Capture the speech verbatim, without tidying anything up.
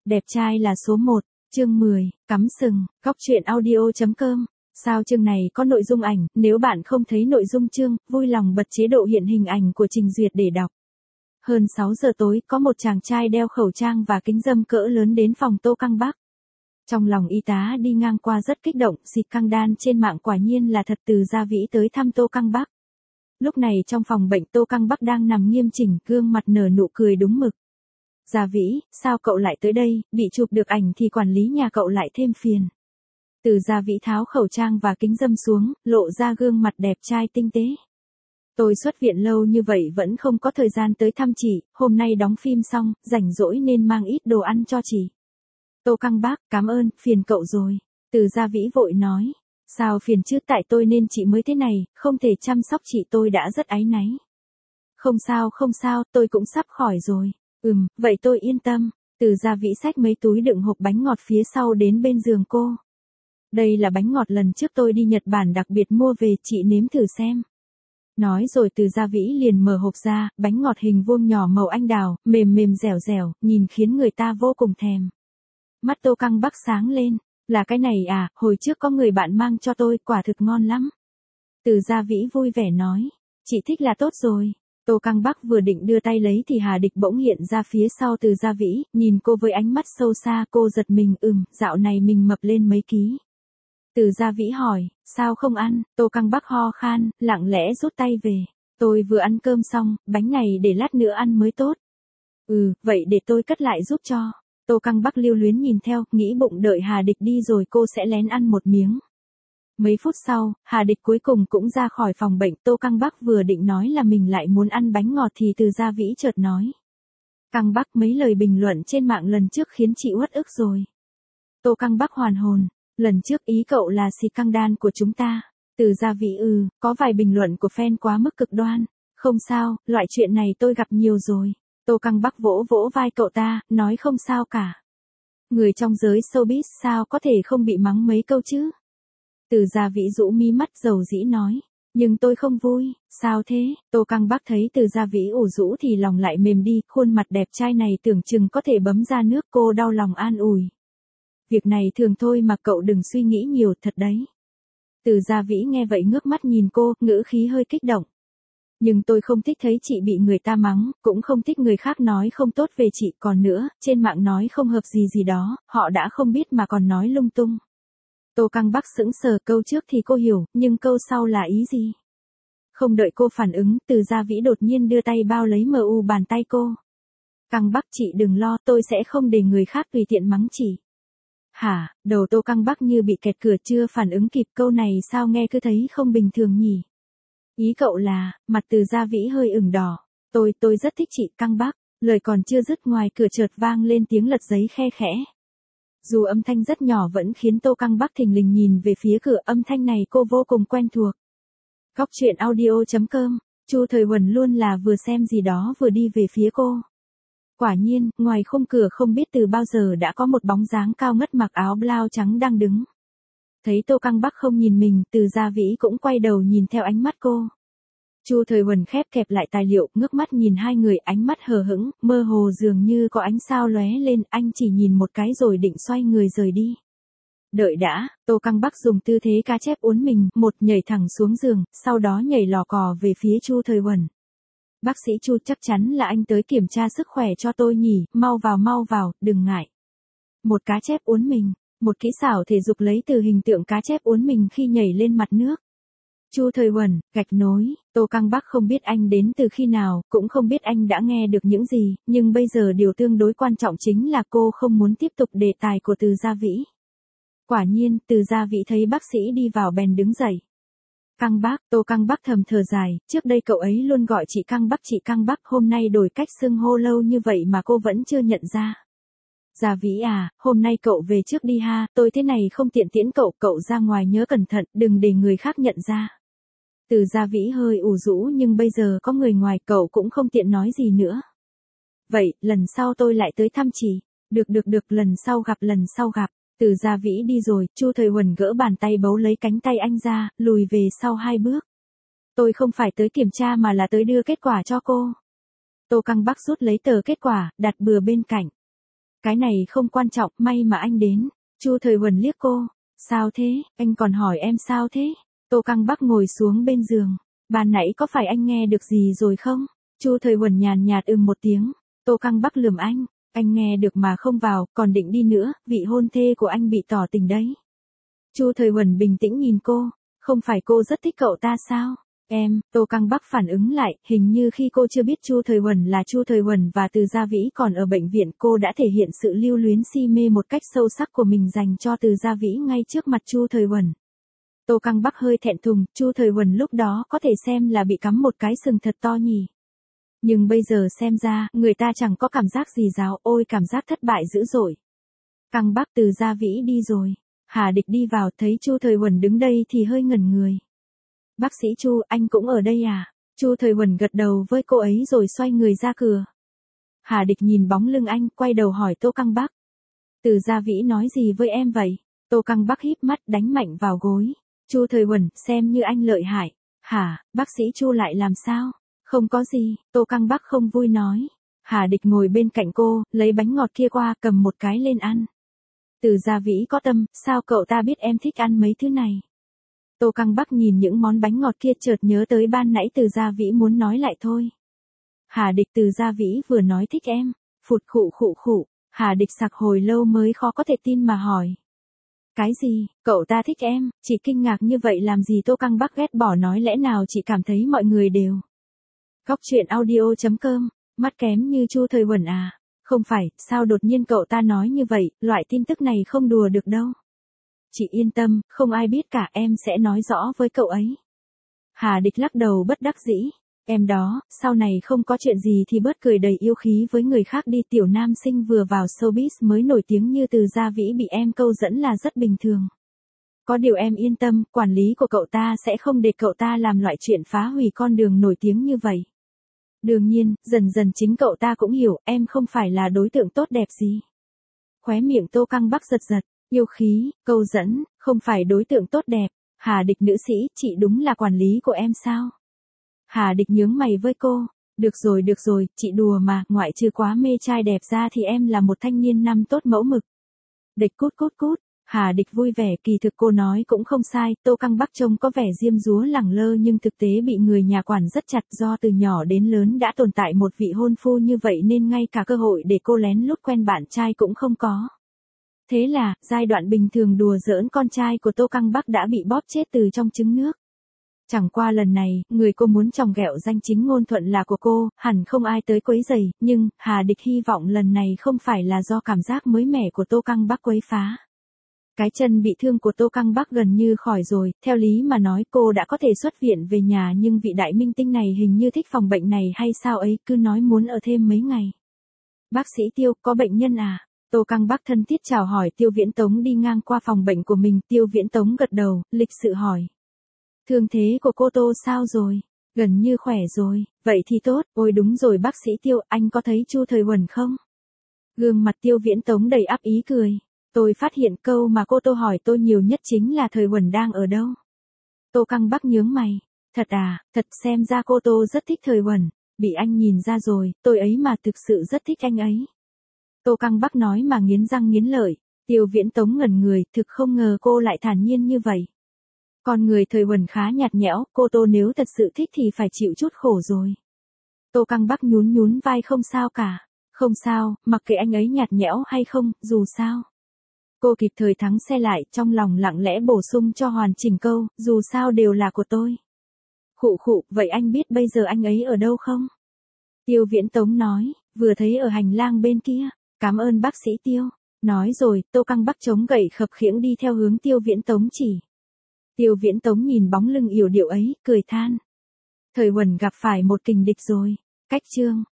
Đẹp trai là số một, chương mười, cắm sừng, góc truyện audio chấm com. Sao chương này có nội dung ảnh, nếu bạn không thấy nội dung chương, vui lòng bật chế độ hiện hình ảnh của trình duyệt để đọc. Hơn sáu giờ tối, có một chàng trai đeo khẩu trang và kính râm cỡ lớn đến phòng Tô Căng Bắc. Trong lòng y tá đi ngang qua rất kích động, xịt căng đan trên mạng quả nhiên là thật. Từ Gia Vĩ tới thăm Tô Căng Bắc. Lúc này trong phòng bệnh Tô Căng Bắc đang nằm nghiêm chỉnh, gương mặt nở nụ cười đúng mực. Gia Vĩ, sao cậu lại tới đây, bị chụp được ảnh thì quản lý nhà cậu lại thêm phiền. Từ Gia Vĩ tháo khẩu trang và kính râm xuống, lộ ra gương mặt đẹp trai tinh tế. Tôi xuất viện lâu như vậy vẫn không có thời gian tới thăm chị, hôm nay đóng phim xong, rảnh rỗi nên mang ít đồ ăn cho chị. Tô Căng Bắc, cảm ơn, phiền cậu rồi. Từ Gia Vĩ vội nói, sao phiền chứ, tại tôi nên chị mới thế này, không thể chăm sóc chị tôi đã rất áy náy. Không sao không sao, tôi cũng sắp khỏi rồi. Ừm, vậy tôi yên tâm. Từ Gia Vĩ xách mấy túi đựng hộp bánh ngọt phía sau đến bên giường cô. Đây là bánh ngọt lần trước tôi đi Nhật Bản đặc biệt mua về, chị nếm thử xem. Nói rồi Từ Gia Vĩ liền mở hộp ra, bánh ngọt hình vuông nhỏ màu anh đào, mềm mềm dẻo dẻo, nhìn khiến người ta vô cùng thèm. Mắt Tô Căng Bắc sáng lên, là cái này à, hồi trước có người bạn mang cho tôi, quả thực ngon lắm. Từ Gia Vĩ vui vẻ nói, chị thích là tốt rồi. Tô Căng Bắc vừa định đưa tay lấy thì Hà Địch bỗng hiện ra phía sau Từ Gia Vĩ, nhìn cô với ánh mắt sâu xa, cô giật mình, ừm, dạo này mình mập lên mấy ký. Từ Gia Vĩ hỏi, sao không ăn? Tô Căng Bắc ho khan, lặng lẽ rút tay về. Tôi vừa ăn cơm xong, bánh này để lát nữa ăn mới tốt. Ừ, vậy để tôi cất lại giúp cho. Tô Căng Bắc lưu luyến nhìn theo, nghĩ bụng đợi Hà Địch đi rồi cô sẽ lén ăn một miếng. Mấy phút sau, Hà Địch cuối cùng cũng ra khỏi phòng bệnh. Tô Căng Bắc vừa định nói là mình lại muốn ăn bánh ngọt thì Từ Gia Vĩ chợt nói. Căng Bắc, mấy lời bình luận trên mạng lần trước khiến chị uất ức rồi. Tô Căng Bắc hoàn hồn. Lần trước ý cậu là xịt căng đan của chúng ta. Từ Gia Vĩ ừ, có vài bình luận của fan quá mức cực đoan. Không sao, loại chuyện này tôi gặp nhiều rồi. Tô Căng Bắc vỗ vỗ vai cậu ta, nói không sao cả. Người trong giới showbiz sao có thể không bị mắng mấy câu chứ? Từ Gia Vĩ rũ mí mắt dầu dĩ nói, nhưng tôi không vui. Sao thế? Tô Căng Bắc thấy Từ Gia Vĩ ủ rũ thì lòng lại mềm đi, khuôn mặt đẹp trai này tưởng chừng có thể bấm ra nước, cô đau lòng an ủi. Việc này thường thôi mà cậu đừng suy nghĩ nhiều, thật đấy. Từ Gia Vĩ nghe vậy ngước mắt nhìn cô, ngữ khí hơi kích động. Nhưng tôi không thích thấy chị bị người ta mắng, cũng không thích người khác nói không tốt về chị, còn nữa, trên mạng nói không hợp gì gì đó, họ đã không biết mà còn nói lung tung. Tô Căng Bắc sững sờ, câu trước thì cô hiểu, nhưng câu sau là ý gì? Không đợi cô phản ứng, Từ Gia Vĩ đột nhiên đưa tay bao lấy mờ u bàn tay cô. Căng Bắc, chị đừng lo, tôi sẽ không để người khác tùy tiện mắng chị. Hả? Đầu Tô Căng Bắc như bị kẹt cửa, chưa phản ứng kịp, câu này sao nghe cứ thấy không bình thường nhỉ? Ý cậu là, mặt Từ Gia Vĩ hơi ửng đỏ. Tôi, tôi rất thích chị, Căng Bắc. Lời còn chưa dứt ngoài cửa chợt vang lên tiếng lật giấy khe khẽ. Dù âm thanh rất nhỏ vẫn khiến Tô Căng Bắc thình lình nhìn về phía cửa, âm thanh này cô vô cùng quen thuộc. Góc truyện audio chấm com, Chu Thời Huẩn luôn là vừa xem gì đó vừa đi về phía cô. Quả nhiên, ngoài khung cửa không biết từ bao giờ đã có một bóng dáng cao ngất mặc áo blau trắng đang đứng. Thấy Tô Căng Bắc không nhìn mình, Từ Gia Vĩ cũng quay đầu nhìn theo ánh mắt cô. Chu Thời Huẩn khép kẹp lại tài liệu, ngước mắt nhìn hai người, ánh mắt hờ hững, mơ hồ dường như có ánh sao lóe lên, anh chỉ nhìn một cái rồi định xoay người rời đi. Đợi đã, Tô Căng Bắc dùng tư thế cá chép uốn mình, một nhảy thẳng xuống giường, sau đó nhảy lò cò về phía Chu Thời Huẩn. Bác sĩ Chu, chắc chắn là anh tới kiểm tra sức khỏe cho tôi nhỉ, mau vào mau vào, đừng ngại. Một cá chép uốn mình, một kỹ xảo thể dục lấy từ hình tượng cá chép uốn mình khi nhảy lên mặt nước. Chu Thời Huẩn, gạch nối, Tô Căng Bắc không biết anh đến từ khi nào, cũng không biết anh đã nghe được những gì, nhưng bây giờ điều tương đối quan trọng chính là cô không muốn tiếp tục đề tài của Từ Gia Vĩ. Quả nhiên, Từ Gia Vĩ thấy bác sĩ đi vào bèn đứng dậy. Căng Bắc, Tô Căng Bắc thầm thở dài, trước đây cậu ấy luôn gọi chị Căng Bắc, chị Căng Bắc, hôm nay đổi cách xưng hô lâu như vậy mà cô vẫn chưa nhận ra. Gia Vĩ à, hôm nay cậu về trước đi ha, tôi thế này không tiện tiễn cậu, cậu ra ngoài nhớ cẩn thận, đừng để người khác nhận ra. Từ Gia Vĩ hơi ủ rũ, nhưng bây giờ có người ngoài cậu cũng không tiện nói gì nữa. Vậy, lần sau tôi lại tới thăm chị. Được được được, lần sau gặp lần sau gặp. Từ Gia Vĩ đi rồi, Chu Thời Huẩn gỡ bàn tay bấu lấy cánh tay anh ra, lùi về sau hai bước. Tôi không phải tới kiểm tra mà là tới đưa kết quả cho cô. Tô Căng Bắc rút lấy tờ kết quả, đặt bừa bên cạnh. Cái này không quan trọng, may mà anh đến. Chu Thời Huẩn liếc cô. Sao thế, anh còn hỏi em sao thế? Tô Căng Bắc ngồi xuống bên giường. Ban nãy có phải anh nghe được gì rồi không? Chu Thời Huẩn nhàn nhạt ừm một tiếng. Tô Căng Bắc lườm anh. Anh nghe được mà không vào, còn định đi nữa, vị hôn thê của anh bị tỏ tình đấy. Chu Thời Huẩn bình tĩnh nhìn cô. Không phải cô rất thích cậu ta sao? Em, Tô Căng Bắc phản ứng lại, hình như khi cô chưa biết Chu Thời Huẩn là Chu Thời Huẩn và Từ Gia Vĩ còn ở bệnh viện, cô đã thể hiện sự lưu luyến si mê một cách sâu sắc của mình dành cho Từ Gia Vĩ ngay trước mặt Chu Thời Huẩn. Tô Căng Bắc hơi thẹn thùng, Chu Thời Huẩn lúc đó có thể xem là bị cắm một cái sừng thật to nhỉ. Nhưng bây giờ xem ra, người ta chẳng có cảm giác gì giáo, ôi cảm giác thất bại dữ dội. Căng Bắc, Từ Gia Vĩ đi rồi. Hà Địch đi vào, thấy Chu Thời Huẩn đứng đây thì hơi ngẩn người. Bác sĩ Chu, anh cũng ở đây à? Chu Thời Huẩn gật đầu với cô ấy rồi xoay người ra cửa. Hà Địch nhìn bóng lưng anh, quay đầu hỏi Tô Căng Bắc. Từ Gia Vĩ nói gì với em vậy? Tô Căng Bắc híp mắt đánh mạnh vào gối. Chu Thời Huẩn, xem như anh lợi hại. Hả, bác sĩ Chu lại làm sao? Không có gì, Tô Căng Bắc không vui nói. Hà Địch ngồi bên cạnh cô, lấy bánh ngọt kia qua, cầm một cái lên ăn. Từ Gia Vĩ có tâm, sao cậu ta biết em thích ăn mấy thứ này? Tô Căng Bắc nhìn những món bánh ngọt kia chợt nhớ tới ban nãy Từ Gia Vĩ muốn nói lại thôi. Hà Địch, Từ Gia Vĩ vừa nói thích em. Phụt khụ khụ khụ. Hà Địch sặc hồi lâu mới khó có thể tin mà hỏi. Cái gì, cậu ta thích em? Chị kinh ngạc như vậy làm gì? Tô Căng Bắc ghét bỏ nói, lẽ nào chị cảm thấy mọi người đều. Góc truyện audio chấm com, mắt kém như Chu Thời Huẩn à? Không phải, sao đột nhiên cậu ta nói như vậy, loại tin tức này không đùa được đâu. Chị yên tâm, không ai biết cả, em sẽ nói rõ với cậu ấy. Hà Địch lắc đầu bất đắc dĩ. Em đó, sau này không có chuyện gì thì bớt cười đầy yêu khí với người khác đi. Tiểu nam sinh vừa vào showbiz mới nổi tiếng như Từ Gia Vĩ bị em câu dẫn là rất bình thường. Có điều em yên tâm, quản lý của cậu ta sẽ không để cậu ta làm loại chuyện phá hủy con đường nổi tiếng như vậy. Đương nhiên, dần dần chính cậu ta cũng hiểu em không phải là đối tượng tốt đẹp gì. Khóe miệng Tô Căng Bắc giật giật, yêu khí, câu dẫn, không phải đối tượng tốt đẹp. Hà Địch nữ sĩ, chị đúng là quản lý của em sao? Hà Địch nhướng mày với cô. Được rồi được rồi, chị đùa mà, ngoại trừ quá mê trai đẹp ra thì em là một thanh niên năm tốt mẫu mực. Địch cút cút cút. Hà Địch vui vẻ, kỳ thực cô nói cũng không sai, Tô Căng Bắc trông có vẻ diêm dúa lẳng lơ nhưng thực tế bị người nhà quản rất chặt, do từ nhỏ đến lớn đã tồn tại một vị hôn phu như vậy nên ngay cả cơ hội để cô lén lút quen bạn trai cũng không có. Thế là, giai đoạn bình thường đùa giỡn con trai của Tô Căng Bắc đã bị bóp chết từ trong trứng nước. Chẳng qua lần này, người cô muốn chòng ghẹo danh chính ngôn thuận là của cô, hẳn không ai tới quấy rầy, nhưng, Hà Địch hy vọng lần này không phải là do cảm giác mới mẻ của Tô Căng Bắc quấy phá. Cái chân bị thương của Tô Căng Bắc gần như khỏi rồi, theo lý mà nói cô đã có thể xuất viện về nhà nhưng vị đại minh tinh này hình như thích phòng bệnh này hay sao ấy, cứ nói muốn ở thêm mấy ngày. Bác sĩ Tiêu, có bệnh nhân à? Tô Căng Bắc thân thiết chào hỏi Tiêu Viễn Tống đi ngang qua phòng bệnh của mình, Tiêu Viễn Tống gật đầu, lịch sự hỏi. Thương thế của cô Tô sao rồi? Gần như khỏe rồi, vậy thì tốt, ôi đúng rồi bác sĩ Tiêu, anh có thấy Chu Thời Huẩn không? Gương mặt Tiêu Viễn Tống đầy ắp ý cười. Tôi phát hiện câu mà cô Tô hỏi tôi nhiều nhất chính là Thời Huẩn đang ở đâu. Tô Căng Bắc nhướng mày. Thật à, thật xem ra cô Tô rất thích Thời Huẩn. Bị anh nhìn ra rồi, tôi ấy mà thực sự rất thích anh ấy. Tô Căng Bắc nói mà nghiến răng nghiến lợi. Tiêu Viễn Tống ngẩn người, thực không ngờ cô lại thản nhiên như vậy. Con người Thời Huẩn khá nhạt nhẽo, cô Tô nếu thật sự thích thì phải chịu chút khổ rồi. Tô Căng Bắc nhún nhún vai, không sao cả. Không sao, mặc kệ anh ấy nhạt nhẽo hay không, dù sao. Cô kịp thời thắng xe lại, trong lòng lặng lẽ bổ sung cho hoàn chỉnh câu, dù sao đều là của tôi. Khụ khụ, vậy anh biết bây giờ anh ấy ở đâu không? Tiêu Viễn Tống nói, vừa thấy ở hành lang bên kia. Cảm ơn bác sĩ Tiêu. Nói rồi, Tô Căng Bắc chống gậy khập khiễng đi theo hướng Tiêu Viễn Tống chỉ. Tiêu Viễn Tống nhìn bóng lưng yểu điệu ấy, cười than. Thời Huẩn gặp phải một kình địch rồi. Cách chương.